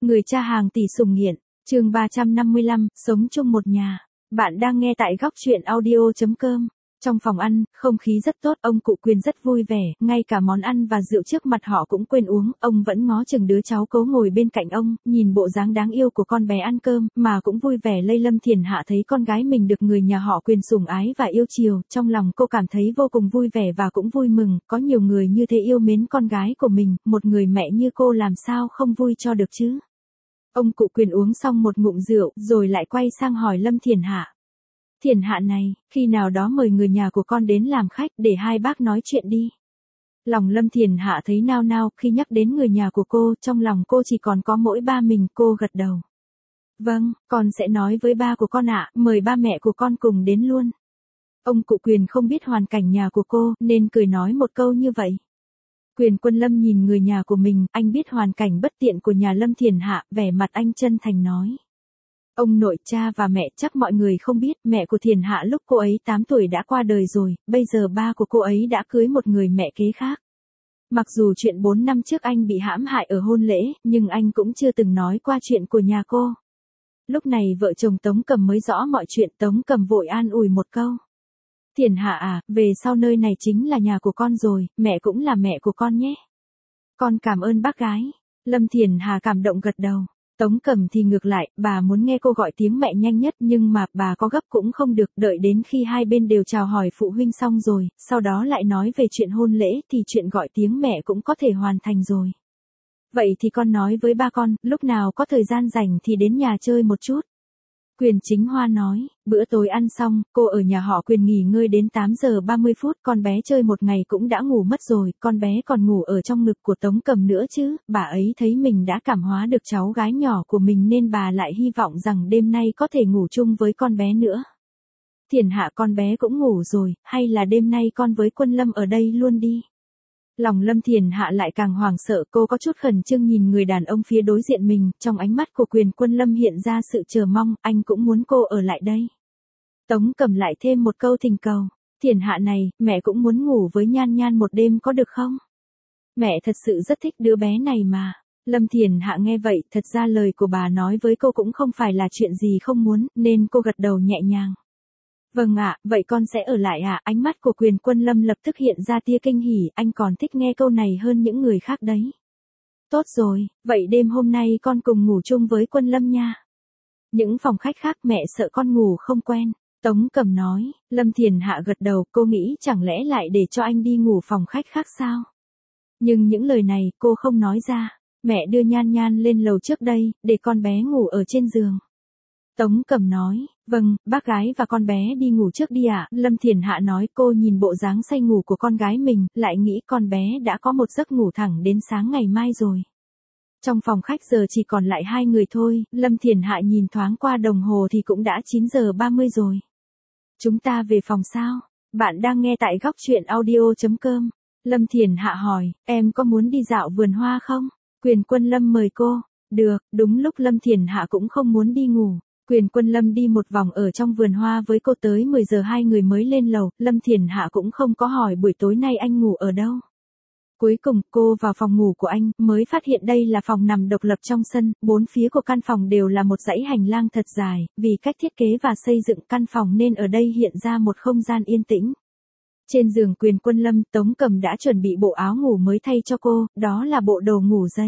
Người cha hàng tỷ sủng nghiện, chương 355, sống chung một nhà. Bạn đang nghe tại góc truyện audio.com. Trong phòng ăn, không khí rất tốt, ông cụ Quyền rất vui vẻ, ngay cả món ăn và rượu trước mặt họ cũng quên uống, ông vẫn ngó chừng đứa cháu cố ngồi bên cạnh ông, nhìn bộ dáng đáng yêu của con bé ăn cơm, mà cũng vui vẻ lây. Lâm Thiển Hạ thấy con gái mình được người nhà họ Quyền sủng ái và yêu chiều, trong lòng cô cảm thấy vô cùng vui vẻ và cũng vui mừng, có nhiều người như thế yêu mến con gái của mình, một người mẹ như cô làm sao không vui cho được chứ. Ông cụ Quyền uống xong một ngụm rượu, rồi lại quay sang hỏi Lâm Thiển Hạ. Thiển Hạ này, khi nào đó mời người nhà của con đến làm khách để hai bác nói chuyện đi. Lòng Lâm Thiển Hạ thấy nao nao khi nhắc đến người nhà của cô, trong lòng cô chỉ còn có mỗi ba mình, cô gật đầu. Vâng, con sẽ nói với ba của con ạ, mời ba mẹ của con cùng đến luôn. Ông cụ Quyền không biết hoàn cảnh nhà của cô, nên cười nói một câu như vậy. Quyền Quân Lâm nhìn người nhà của mình, anh biết hoàn cảnh bất tiện của nhà Lâm Thiển Hạ, vẻ mặt anh chân thành nói. Ông nội, cha và mẹ chắc mọi người không biết, mẹ của Thiển Hạ lúc cô ấy 8 tuổi đã qua đời rồi, bây giờ ba của cô ấy đã cưới một người mẹ kế khác. Mặc dù chuyện 4 năm trước anh bị hãm hại ở hôn lễ, nhưng anh cũng chưa từng nói qua chuyện của nhà cô. Lúc này vợ chồng Tống Cầm mới rõ mọi chuyện, Tống Cầm vội an ủi một câu. Thiển Hạ à, về sau nơi này chính là nhà của con rồi, mẹ cũng là mẹ của con nhé. Con cảm ơn bác gái. Lâm Thiển Hạ cảm động gật đầu. Tống Cầm thì ngược lại, bà muốn nghe cô gọi tiếng mẹ nhanh nhất, nhưng mà bà có gấp cũng không được, đợi đến khi hai bên đều chào hỏi phụ huynh xong rồi, sau đó lại nói về chuyện hôn lễ thì chuyện gọi tiếng mẹ cũng có thể hoàn thành rồi. Vậy thì con nói với ba con, lúc nào có thời gian rảnh thì đến nhà chơi một chút. Quyền Chính Hoa nói, bữa tối ăn xong, cô ở nhà họ Quyền nghỉ ngơi đến 8 giờ 30 phút, con bé chơi một ngày cũng đã ngủ mất rồi, con bé còn ngủ ở trong ngực của Tống Cầm nữa chứ, bà ấy thấy mình đã cảm hóa được cháu gái nhỏ của mình nên bà lại hy vọng rằng đêm nay có thể ngủ chung với con bé nữa. Thiển Hạ, con bé cũng ngủ rồi, hay là đêm nay con với Quân Lâm ở đây luôn đi. Lòng Lâm Thiển Hạ lại càng hoảng sợ, cô có chút khẩn trương nhìn người đàn ông phía đối diện mình, trong ánh mắt của Quyền Quân Lâm hiện ra sự chờ mong, anh cũng muốn cô ở lại đây. Tống Cầm lại thêm một câu thỉnh cầu, Thiển Hạ này, mẹ cũng muốn ngủ với Nhan Nhan một đêm có được không? Mẹ thật sự rất thích đứa bé này mà. Lâm Thiển Hạ nghe vậy, thật ra lời của bà nói với cô cũng không phải là chuyện gì không muốn, nên cô gật đầu nhẹ nhàng. Vâng ạ, vậy con sẽ ở lại ạ. Ánh mắt của Quyền Quân Lâm lập tức hiện ra tia kinh hỉ, anh còn thích nghe câu này hơn những người khác đấy. Tốt rồi, vậy đêm hôm nay con cùng ngủ chung với Quân Lâm nha. Những phòng khách khác mẹ sợ con ngủ không quen. Tống Cầm nói, Lâm Thiển Hạ gật đầu, cô nghĩ chẳng lẽ lại để cho anh đi ngủ phòng khách khác sao? Nhưng những lời này cô không nói ra. Mẹ đưa Nhan Nhan lên lầu trước đây, để con bé ngủ ở trên giường. Tống Cầm nói, vâng, bác gái và con bé đi ngủ trước đi ạ. Lâm Thiển Hạ nói, cô nhìn bộ dáng say ngủ của con gái mình, lại nghĩ con bé đã có một giấc ngủ thẳng đến sáng ngày mai rồi. Trong phòng khách giờ chỉ còn lại hai người thôi, Lâm Thiển Hạ nhìn thoáng qua đồng hồ thì cũng đã 9 giờ 30 rồi. Chúng ta về phòng sao? Bạn đang nghe tại góc truyện audio.com. Lâm Thiển Hạ hỏi, em có muốn đi dạo vườn hoa không? Quyền Quân Lâm mời cô. Được, đúng lúc Lâm Thiển Hạ cũng không muốn đi ngủ. Quyền Quân Lâm đi một vòng ở trong vườn hoa với cô, tới 10 giờ hai người mới lên lầu, Lâm Thiển Hạ cũng không có hỏi buổi tối nay anh ngủ ở đâu. Cuối cùng, cô vào phòng ngủ của anh, mới phát hiện đây là phòng nằm độc lập trong sân, bốn phía của căn phòng đều là một dãy hành lang thật dài, vì cách thiết kế và xây dựng căn phòng nên ở đây hiện ra một không gian yên tĩnh. Trên giường Quyền Quân Lâm, Tống Cầm đã chuẩn bị bộ áo ngủ mới thay cho cô, đó là bộ đồ ngủ dây.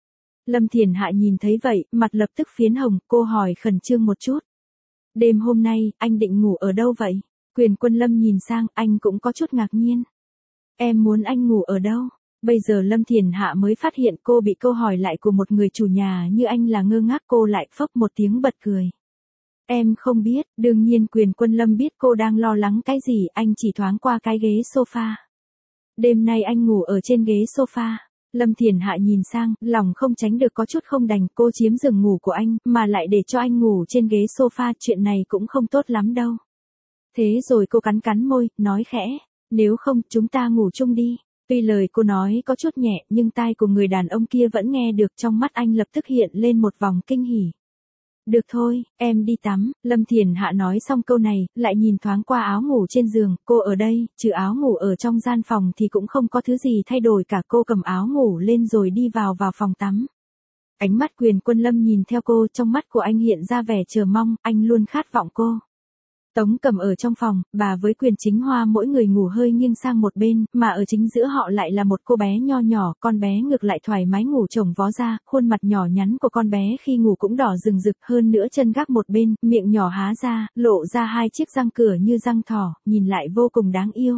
Lâm Thiển Hạ nhìn thấy vậy, mặt lập tức phiến hồng, cô hỏi khẩn trương một chút. Đêm hôm nay, anh định ngủ ở đâu vậy? Quyền Quân Lâm nhìn sang, anh cũng có chút ngạc nhiên. Em muốn anh ngủ ở đâu? Bây giờ Lâm Thiển Hạ mới phát hiện cô bị câu hỏi lại của một người chủ nhà như anh là ngơ ngác, cô lại phốc một tiếng bật cười. Em không biết, đương nhiên Quyền Quân Lâm biết cô đang lo lắng cái gì, anh chỉ thoáng qua cái ghế sofa. Đêm nay anh ngủ ở trên ghế sofa. Lâm Thiển Hạ nhìn sang, lòng không tránh được có chút không đành, cô chiếm giường ngủ của anh, mà lại để cho anh ngủ trên ghế sofa, chuyện này cũng không tốt lắm đâu. Thế rồi cô cắn cắn môi, nói khẽ, nếu không, chúng ta ngủ chung đi. Tuy lời cô nói có chút nhẹ, nhưng tai của người đàn ông kia vẫn nghe được, trong mắt anh lập tức hiện lên một vòng kinh hỉ. Được thôi, em đi tắm. Lâm Thiển Hạ nói xong câu này, lại nhìn thoáng qua áo ngủ trên giường, cô ở đây, trừ áo ngủ ở trong gian phòng thì cũng không có thứ gì thay đổi cả, cô cầm áo ngủ lên rồi đi vào phòng tắm. Ánh mắt Quyền Quân Lâm nhìn theo cô, trong mắt của anh hiện ra vẻ chờ mong, anh luôn khát vọng cô. Tống Cầm ở trong phòng, bà với Quyền Chính Hoa mỗi người ngủ hơi nghiêng sang một bên, mà ở chính giữa họ lại là một cô bé nho nhỏ, con bé ngược lại thoải mái ngủ chồng vó ra, khuôn mặt nhỏ nhắn của con bé khi ngủ cũng đỏ rừng rực, hơn nữa chân gác một bên, miệng nhỏ há ra, lộ ra hai chiếc răng cửa như răng thỏ, nhìn lại vô cùng đáng yêu.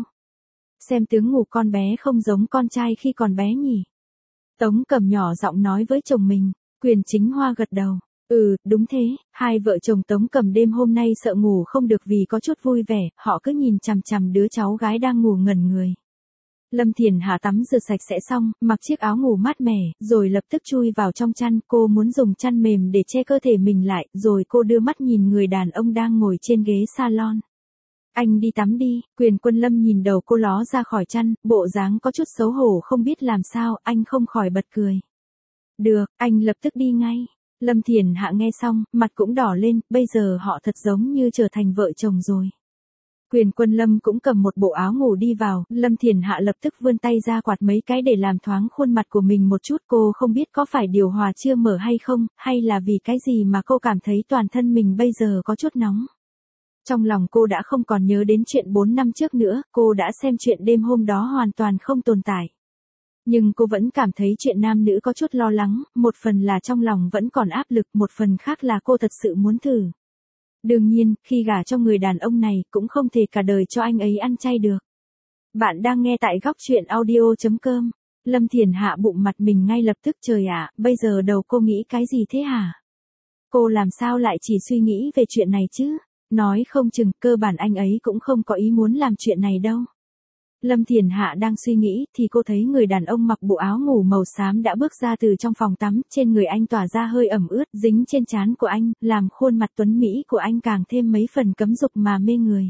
Xem tướng ngủ con bé không giống con trai khi còn bé nhỉ. Tống Cầm nhỏ giọng nói với chồng mình. Quyền Chính Hoa gật đầu. Đúng thế, hai vợ chồng Tống Cầm đêm hôm nay sợ ngủ không được vì có chút vui vẻ, họ cứ nhìn chằm chằm đứa cháu gái đang ngủ ngẩn người. Lâm Thiền Hạ tắm rửa sạch sẽ xong, mặc chiếc áo ngủ mát mẻ, rồi lập tức chui vào trong chăn, cô muốn dùng chăn mềm để che cơ thể mình lại, rồi cô đưa mắt nhìn người đàn ông đang ngồi trên ghế salon. Anh đi tắm đi, Quyền Quân Lâm nhìn đầu cô ló ra khỏi chăn, bộ dáng có chút xấu hổ không biết làm sao, anh không khỏi bật cười. Được, anh lập tức đi ngay. Lâm Thiền Hạ nghe xong, mặt cũng đỏ lên, bây giờ họ thật giống như trở thành vợ chồng rồi. Quyền Quân Lâm cũng cầm một bộ áo ngủ đi vào, Lâm Thiền Hạ lập tức vươn tay ra quạt mấy cái để làm thoáng khuôn mặt của mình một chút, cô không biết có phải điều hòa chưa mở hay không, hay là vì cái gì mà cô cảm thấy toàn thân mình bây giờ có chút nóng. Trong lòng cô đã không còn nhớ đến chuyện 4 năm trước nữa, cô đã xem chuyện đêm hôm đó hoàn toàn không tồn tại. Nhưng cô vẫn cảm thấy chuyện nam nữ có chút lo lắng, một phần là trong lòng vẫn còn áp lực, một phần khác là cô thật sự muốn thử. Đương nhiên, khi gả cho người đàn ông này, cũng không thể cả đời cho anh ấy ăn chay được. Bạn đang nghe tại góc truyện audio.com. Lâm Thiền Hạ bụng mặt mình ngay lập tức, trời ạ, bây giờ đầu cô nghĩ cái gì thế hả? Cô làm sao lại chỉ suy nghĩ về chuyện này chứ? Nói không chừng, cơ bản anh ấy cũng không có ý muốn làm chuyện này đâu. Lâm Thiền Hạ đang suy nghĩ, thì cô thấy người đàn ông mặc bộ áo ngủ màu xám đã bước ra từ trong phòng tắm, trên người anh tỏa ra hơi ẩm ướt, dính trên trán của anh, làm khuôn mặt tuấn mỹ của anh càng thêm mấy phần cấm dục mà mê người.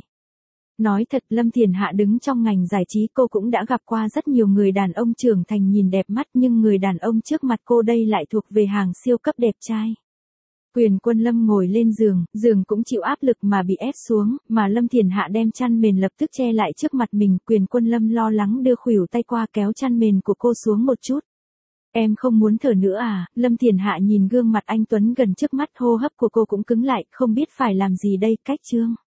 Nói thật, Lâm Thiền Hạ đứng trong ngành giải trí, cô cũng đã gặp qua rất nhiều người đàn ông trưởng thành nhìn đẹp mắt, nhưng người đàn ông trước mặt cô đây lại thuộc về hàng siêu cấp đẹp trai. Quyền Quân Lâm ngồi lên giường cũng chịu áp lực mà bị ép xuống, mà Lâm Thiền Hạ đem chăn mền lập tức che lại trước mặt mình, Quyền Quân Lâm lo lắng đưa khuỷu tay qua kéo chăn mền của cô xuống một chút. Em không muốn thở nữa à? Lâm Thiền Hạ nhìn gương mặt anh tuấn gần trước mắt, hô hấp của cô cũng cứng lại, không biết phải làm gì đây, cách chương.